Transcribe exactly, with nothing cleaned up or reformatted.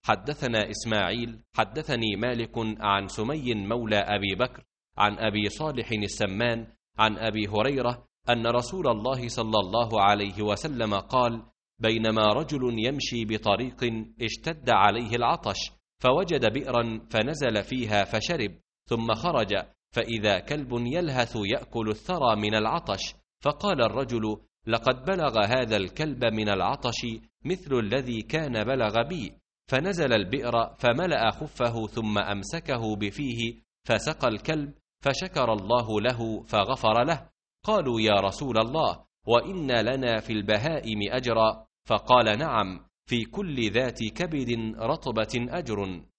حدثنا إسماعيل حدثني مالك عن سمي مولى أبي بكر عن أبي صالح السمان عن أبي هريرة أن رسول الله صلى الله عليه وسلم قال: بينما رجل يمشي بطريق اشتد عليه العطش فوجد بئرا فنزل فيها فشرب، ثم خرج فإذا كلب يلهث يأكل الثرى من العطش، فقال الرجل: لقد بلغ هذا الكلب من العطش مثل الذي كان بلغ بي، فنزل البئر فملأ خفه ثم أمسكه بفيه فسقى الكلب فشكر الله له فغفر له. قالوا: يا رسول الله، وإن لنا في البهائم أجرا؟ فقال: نعم، في كل ذات كبد رطبة أجر.